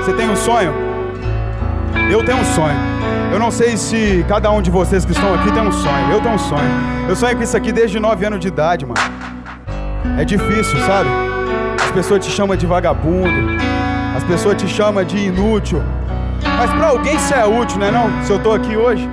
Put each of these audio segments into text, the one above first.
Você tem um sonho? Eu tenho um sonho. Eu não sei se cada um de vocês que estão aqui tem um sonho. Eu tenho um sonho. Eu sonho com isso aqui desde 9 anos de idade, mano. É difícil, sabe? As pessoas te chamam de vagabundo. As pessoas te chamam de inútil. Mas pra alguém isso é útil, né não? Se eu tô aqui hoje.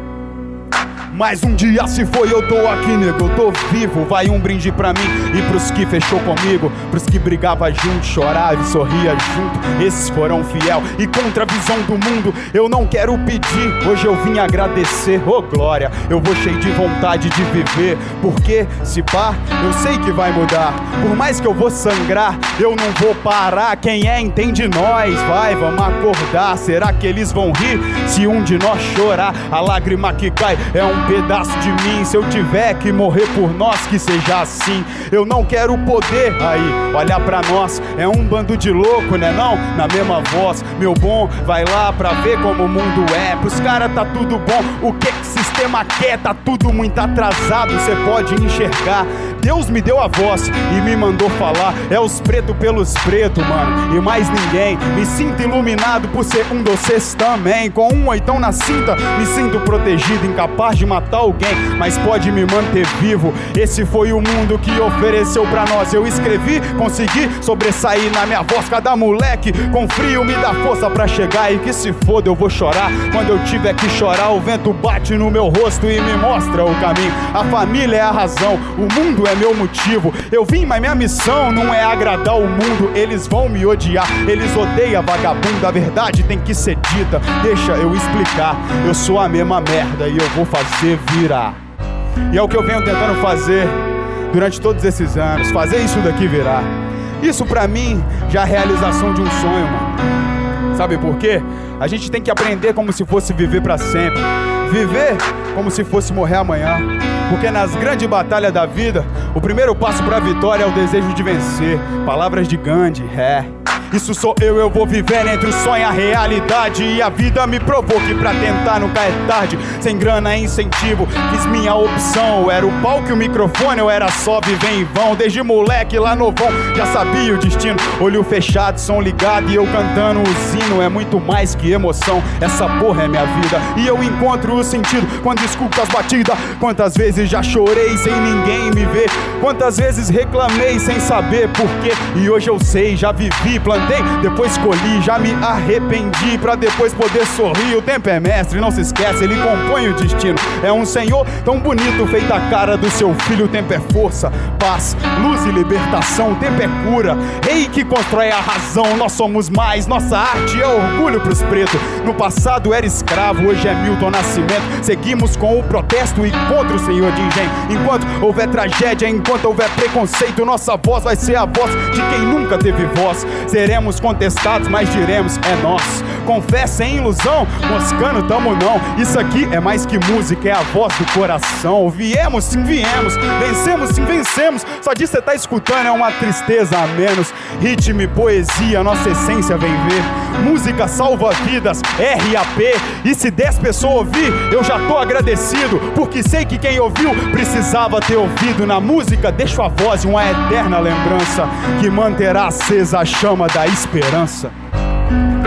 Mais um dia se foi, eu tô aqui, nego, eu tô vivo. Vai um brinde pra mim e pros que fechou comigo, pros que brigava junto, chorava e sorria junto. Esses foram fiel e contra a visão do mundo eu não quero pedir, hoje eu vim agradecer. Oh glória, eu vou cheio de vontade de viver, porque se pá, eu sei que vai mudar. Por mais que eu vou sangrar, eu não vou parar. Quem é entende nós, vai, vamos acordar. Será que eles vão rir se um de nós chorar? A lágrima que cai é um pedaço de mim. Se eu tiver que morrer por nós, que seja assim. Eu não quero poder aí olhar pra nós, é um bando de louco, né não? Na mesma voz, meu bom, vai lá pra ver como o mundo é. Pros caras tá tudo bom, o que sistema quer? Tá tudo muito atrasado, cê pode enxergar. Deus me deu a voz e me mandou falar. É os pretos pelos pretos, mano, e mais ninguém. Me sinto iluminado por ser um de vocês também. Com um oitão na cinta, me sinto protegido, incapaz de matar alguém, mas pode me manter vivo. Esse foi o mundo que ofereceu pra nós. Eu escrevi, consegui sobressair na minha voz. Cada moleque com frio me dá força pra chegar. E que se foda, eu vou chorar quando eu tiver que chorar. O vento bate no meu rosto e me mostra o caminho. A família é a razão, o mundo é meu motivo. Eu vim, mas minha missão não é agradar o mundo. Eles vão me odiar, eles odeiam vagabundo. A verdade tem que ser dita, deixa eu explicar. Eu sou a mesma merda e eu vou fazer virar. E é o que eu venho tentando fazer durante todos esses anos, fazer isso daqui virar. Isso pra mim já é a realização de um sonho, mano. Sabe por quê? A gente tem que aprender como se fosse viver pra sempre. Viver como se fosse morrer amanhã. Porque nas grandes batalhas da vida, o primeiro passo pra vitória é o desejo de vencer. Palavras de Gandhi, isso sou eu vou vivendo entre o sonho e a realidade. E a vida me provou que pra tentar nunca é tarde. Sem grana é incentivo, fiz minha opção. Era o palco e o microfone, eu era só viver em vão. Desde moleque lá novão, já sabia o destino. Olho fechado, som ligado e eu cantando o sino. É muito mais que emoção, essa porra é minha vida. E eu encontro o sentido quando escuto as batidas. Quantas vezes já chorei sem ninguém me ver. Quantas vezes reclamei sem saber porquê. E hoje eu sei, já vivi, plantei, depois colhi, já me arrependi pra depois poder sorrir. O tempo é mestre, não se esquece, ele compõe o destino. É um senhor tão bonito, feita a cara do seu filho. O tempo é força, paz, luz e libertação. O tempo é cura, rei que constrói a razão. Nós somos mais, nossa arte é orgulho pros pretos. No passado era escravo, hoje é Milton Nascimento. Seguimos com o protesto e contra o senhor de engenho. Enquanto houver tragédia, enquanto houver preconceito, nossa voz vai ser a voz de quem nunca teve voz. Seremos contestados, mas diremos, é nós. Com fé sem ilusão, moscando tamo não. Isso aqui é mais que música, é a voz do coração. Viemos, sim viemos, vencemos, sim vencemos. Só de cê tá escutando é uma tristeza a menos. Ritmo e poesia, nossa essência vem ver. Música salva vidas, RAP. E se 10 pessoas ouvir, eu já tô agradecido, porque sei que quem ouviu precisava ter ouvido. Na música deixo a voz e uma eterna lembrança que manterá acesa a chama da esperança.